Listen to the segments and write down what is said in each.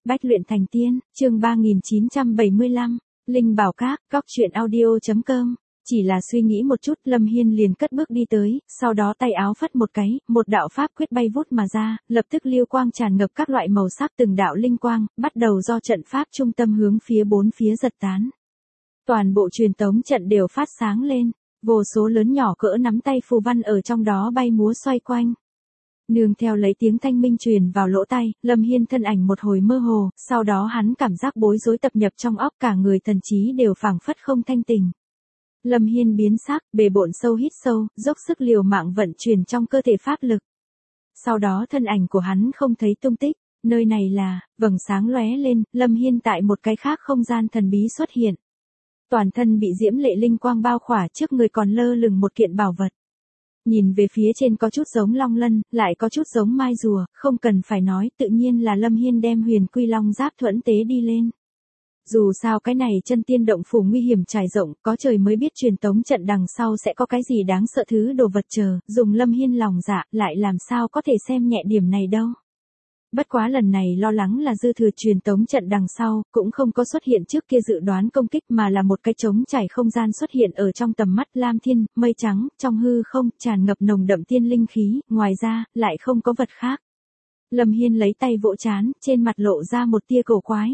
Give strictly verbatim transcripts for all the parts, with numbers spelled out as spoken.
Bách luyện thành tiên, chương ba nghìn chín trăm bảy mươi lăm, Linh Bảo Các, Cóc Truyện Audio chấm com. Chỉ là suy nghĩ một chút, Lâm Hiên liền cất bước đi tới, sau đó tay áo phất một cái, một đạo pháp quyết bay vút mà ra, lập tức liêu quang tràn ngập các loại màu sắc từng đạo linh quang, bắt đầu do trận pháp trung tâm hướng phía bốn phía giật tán. Toàn bộ truyền tống trận đều phát sáng lên, vô số lớn nhỏ cỡ nắm tay phù văn ở trong đó bay múa xoay quanh. Nương theo lấy tiếng thanh minh truyền vào lỗ tai, Lâm Hiên thân ảnh một hồi mơ hồ, sau đó hắn cảm giác bối rối tập nhập trong óc, cả người thần trí đều phảng phất không thanh tình. Lâm Hiên biến sắc, bề bộn sâu hít sâu, dốc sức liều mạng vận chuyển trong cơ thể pháp lực. Sau đó thân ảnh của hắn không thấy tung tích, nơi này là, vầng sáng lóe lên, Lâm Hiên tại một cái khác không gian thần bí xuất hiện. Toàn thân bị diễm lệ linh quang bao khỏa, trước người còn lơ lửng một kiện bảo vật. Nhìn về phía trên có chút giống long lân, lại có chút giống mai rùa, không cần phải nói, tự nhiên là Lâm Hiên đem huyền quy long giáp thuẫn tế đi lên. Dù sao cái này chân tiên động phủ nguy hiểm trải rộng, có trời mới biết truyền tống trận đằng sau sẽ có cái gì đáng sợ thứ đồ vật chờ, dùng Lâm Hiên lòng dạ, lại làm sao có thể xem nhẹ điểm này đâu. Bất quá lần này lo lắng là dư thừa truyền tống trận đằng sau, cũng không có xuất hiện trước kia dự đoán công kích mà là một cái trống trải không gian xuất hiện ở trong tầm mắt lam thiên, mây trắng, trong hư không, tràn ngập nồng đậm tiên linh khí, ngoài ra, lại không có vật khác. Lâm Hiên lấy tay vỗ trán, trên mặt lộ ra một tia cổ quái.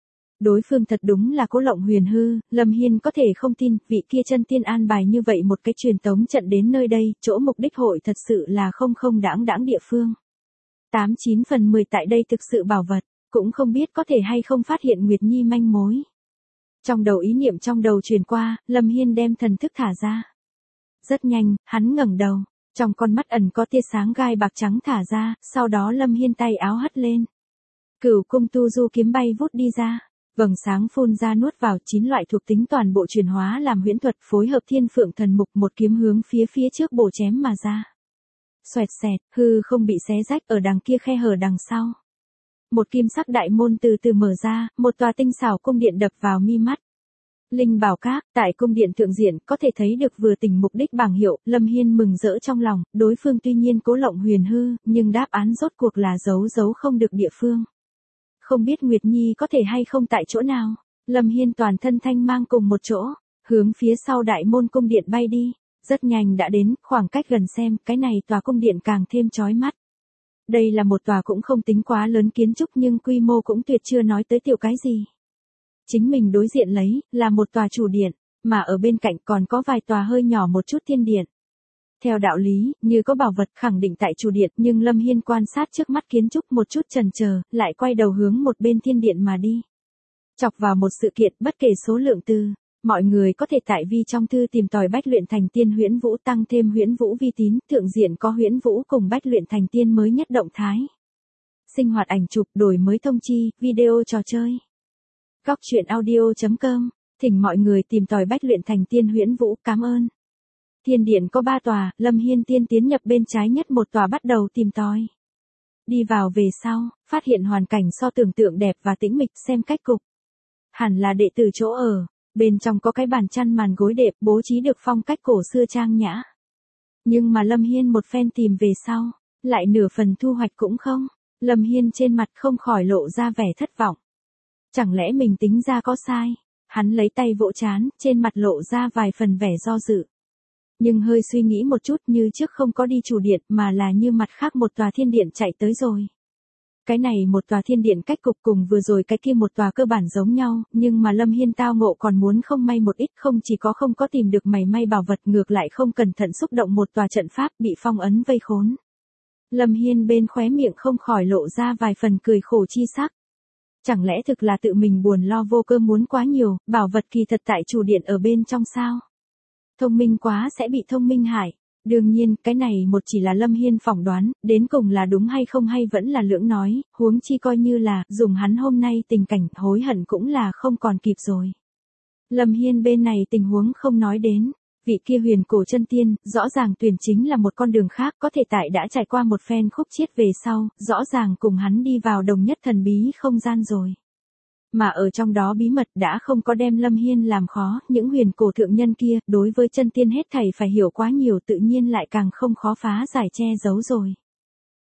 Đối phương thật đúng là Cố Lộng Huyền hư, Lâm Hiên có thể không tin, vị kia chân tiên an bài như vậy một cái truyền tống trận đến nơi đây, chỗ mục đích hội thật sự là không không đãng đãng địa phương. Tám chín phần mười tại đây thực sự bảo vật, cũng không biết có thể hay không phát hiện Nguyệt Nhi manh mối. Trong đầu ý niệm trong đầu truyền qua, Lâm Hiên đem thần thức thả ra. Rất nhanh, hắn ngẩng đầu, trong con mắt ẩn có tia sáng gai bạc trắng thả ra, sau đó Lâm Hiên tay áo hất lên. Cửu cung tu du kiếm bay vút đi ra. Vầng sáng phun ra nuốt vào, chín loại thuộc tính toàn bộ chuyển hóa làm huyễn thuật, phối hợp thiên phượng thần mục, một kiếm hướng phía phía trước bổ chém mà ra. Xoẹt xẹt, hư không bị xé rách, ở đằng kia khe hở đằng sau. Một kim sắc đại môn từ từ mở ra, một tòa tinh xảo cung điện đập vào mi mắt. Linh Bảo Các, tại cung điện thượng diện, có thể thấy được vừa tỉnh mục đích bảng hiệu, Lâm Hiên mừng rỡ trong lòng, đối phương tuy nhiên Cố Lộng Huyền hư, nhưng đáp án rốt cuộc là giấu giấu không được địa phương. Không biết Nguyệt Nhi có thể hay không tại chỗ nào, Lâm Hiên toàn thân thanh mang cùng một chỗ, hướng phía sau đại môn cung điện bay đi, rất nhanh đã đến, khoảng cách gần xem, cái này tòa cung điện càng thêm chói mắt. Đây là một tòa cũng không tính quá lớn kiến trúc nhưng quy mô cũng tuyệt chưa nói tới tiểu cái gì. Chính mình đối diện lấy, là một tòa chủ điện, mà ở bên cạnh còn có vài tòa hơi nhỏ một chút thiên điện. Theo đạo lý, như có bảo vật khẳng định tại chủ điện, nhưng Lâm Hiên quan sát trước mắt kiến trúc một chút chần chờ, lại quay đầu hướng một bên thiên điện mà đi. Chọc vào một sự kiện, bất kể số lượng từ, mọi người có thể tại vi trong thư tìm tòi Bách luyện thành tiên huyễn vũ, tăng thêm huyễn vũ vi tín, thượng diện có huyễn vũ cùng Bách luyện thành tiên mới nhất động thái. Sinh hoạt ảnh chụp, đổi mới thông chi, video trò chơi. Cóc Truyện Audio chấm com, thỉnh mọi người tìm tòi Bách luyện thành tiên huyễn vũ, cảm ơn. Thiên điện có ba tòa, Lâm Hiên tiên tiến nhập bên trái nhất một tòa bắt đầu tìm tòi. Đi vào về sau, phát hiện hoàn cảnh so tưởng tượng đẹp và tĩnh mịch, xem cách cục. Hẳn là đệ tử chỗ ở, bên trong có cái bàn chăn màn gối đệm, bố trí được phong cách cổ xưa trang nhã. Nhưng mà Lâm Hiên một phen tìm về sau, lại nửa phần thu hoạch cũng không, Lâm Hiên trên mặt không khỏi lộ ra vẻ thất vọng. Chẳng lẽ mình tính ra có sai, hắn lấy tay vỗ trán, trên mặt lộ ra vài phần vẻ do dự. Nhưng hơi suy nghĩ một chút, như trước không có đi chủ điện mà là như mặt khác một tòa thiên điện chạy tới rồi. Cái này một tòa thiên điện cách cục cùng vừa rồi cái kia một tòa cơ bản giống nhau, nhưng mà Lâm Hiên tao ngộ còn muốn không may một ít, không chỉ có không có tìm được mảy may bảo vật, ngược lại không cẩn thận xúc động một tòa trận pháp bị phong ấn vây khốn. Lâm Hiên bên khóe miệng không khỏi lộ ra vài phần cười khổ chi sắc. Chẳng lẽ thực là tự mình buồn lo vô cơ muốn quá nhiều, bảo vật kỳ thật tại chủ điện ở bên trong sao? Thông minh quá sẽ bị thông minh hại. Đương nhiên, cái này một chỉ là Lâm Hiên phỏng đoán, đến cùng là đúng hay không hay vẫn là lưỡng nói, huống chi coi như là, dùng hắn hôm nay tình cảnh, hối hận cũng là không còn kịp rồi. Lâm Hiên bên này tình huống không nói đến, vị kia huyền cổ chân tiên, rõ ràng tuyển chính là một con đường khác, có thể tại đã trải qua một phen khúc chiết về sau, rõ ràng cùng hắn đi vào đồng nhất thần bí không gian rồi. Mà ở trong đó bí mật đã không có đem Lâm Hiên làm khó, những huyền cổ thượng nhân kia, đối với chân tiên hết thảy phải hiểu quá nhiều, tự nhiên lại càng không khó phá giải che giấu rồi.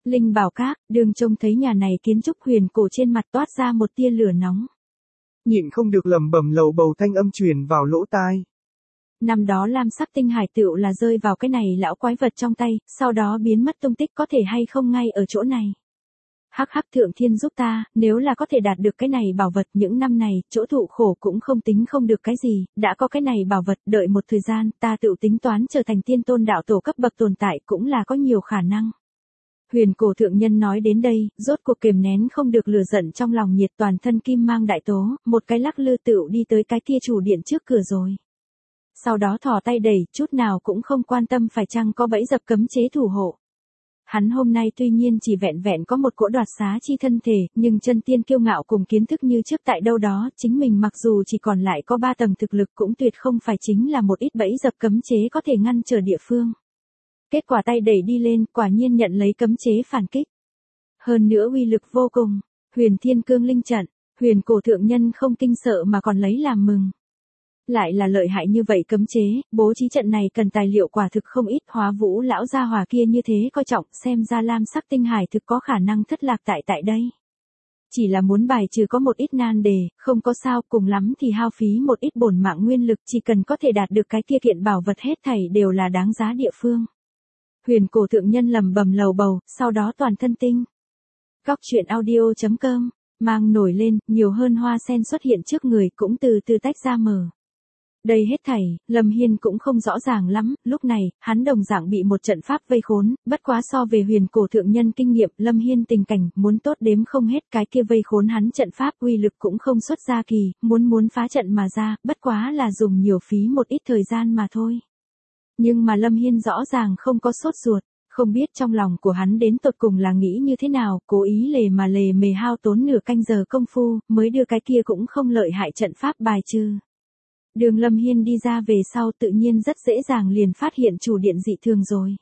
Linh bảo các, đường trông thấy nhà này kiến trúc huyền cổ trên mặt toát ra một tia lửa nóng. Nhịn không được lẩm bẩm lầu bầu thanh âm truyền vào lỗ tai. Năm đó lam sắc tinh hải tựu là rơi vào cái này lão quái vật trong tay, sau đó biến mất tung tích có thể hay không ngay ở chỗ này. Hắc hắc thượng thiên giúp ta, nếu là có thể đạt được cái này bảo vật những năm này, chỗ thụ khổ cũng không tính không được cái gì, đã có cái này bảo vật đợi một thời gian, ta tự tính toán trở thành tiên tôn đạo tổ cấp bậc tồn tại cũng là có nhiều khả năng. Huyền cổ thượng nhân nói đến đây, rốt cuộc kiềm nén không được lửa giận trong lòng nhiệt toàn thân kim mang đại tố, một cái lắc lư tựu đi tới cái kia chủ điện trước cửa rồi. Sau đó thò tay đẩy, chút nào cũng không quan tâm phải chăng có bẫy dập cấm chế thủ hộ. Hắn hôm nay tuy nhiên chỉ vẹn vẹn có một cỗ đoạt xá chi thân thể, nhưng chân tiên kiêu ngạo cùng kiến thức như trước tại đâu đó, chính mình mặc dù chỉ còn lại có ba tầng thực lực cũng tuyệt không phải chính là một ít bẫy dập cấm chế có thể ngăn trở địa phương. Kết quả tay đẩy đi lên, quả nhiên nhận lấy cấm chế phản kích. Hơn nữa uy lực vô cùng, huyền thiên cương linh trận, huyền cổ thượng nhân không kinh sợ mà còn lấy làm mừng. Lại là lợi hại như vậy cấm chế, bố trí trận này cần tài liệu quả thực không ít, hóa vũ lão gia hòa kia như thế coi trọng, xem ra lam sắc tinh hải thực có khả năng thất lạc tại tại đây. Chỉ là muốn bài trừ có một ít nan đề, không có sao, cùng lắm thì hao phí một ít bổn mạng nguyên lực, chỉ cần có thể đạt được cái kia kiện bảo vật hết thảy đều là đáng giá địa phương. Huyền cổ thượng nhân lầm bầm lầu bầu, sau đó toàn thân tinh. Góc truyện audio chấm com, mang nổi lên, nhiều hơn hoa sen xuất hiện trước người cũng từ từ tách ra mở. Đây hết thảy, Lâm Hiên cũng không rõ ràng lắm, lúc này, hắn đồng dạng bị một trận pháp vây khốn, bất quá so về huyền cổ thượng nhân kinh nghiệm, Lâm Hiên tình cảnh, muốn tốt đếm không hết, cái kia vây khốn hắn trận pháp uy lực cũng không xuất ra kỳ, muốn muốn phá trận mà ra, bất quá là dùng nhiều phí một ít thời gian mà thôi. Nhưng mà Lâm Hiên rõ ràng không có sốt ruột, không biết trong lòng của hắn đến tột cùng là nghĩ như thế nào, cố ý lề mà lề mề hao tốn nửa canh giờ công phu, mới đưa cái kia cũng không lợi hại trận pháp bài trừ. Đường Lâm Hiên đi ra về sau tự nhiên rất dễ dàng liền phát hiện chủ điện dị thường rồi.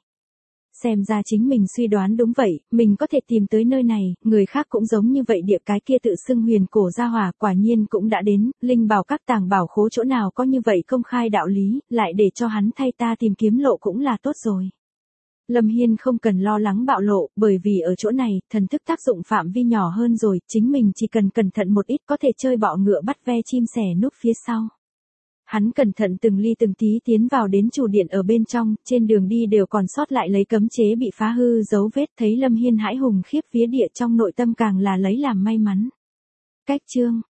Xem ra chính mình suy đoán đúng vậy, mình có thể tìm tới nơi này, người khác cũng giống như vậy địa cái kia tự xưng huyền cổ gia hỏa quả nhiên cũng đã đến, linh bảo các tàng bảo khố chỗ nào có như vậy công khai đạo lý, lại để cho hắn thay ta tìm kiếm lộ cũng là tốt rồi. Lâm Hiên không cần lo lắng bạo lộ, bởi vì ở chỗ này, thần thức tác dụng phạm vi nhỏ hơn rồi, chính mình chỉ cần cẩn thận một ít có thể chơi bọ ngựa bắt ve chim sẻ núp phía sau. Hắn cẩn thận từng ly từng tí tiến vào đến chủ điện ở bên trong, trên đường đi đều còn sót lại lấy cấm chế bị phá hư dấu vết, thấy Lâm Hiên hãi hùng khiếp vía địa trong nội tâm càng là lấy làm may mắn. Cách chương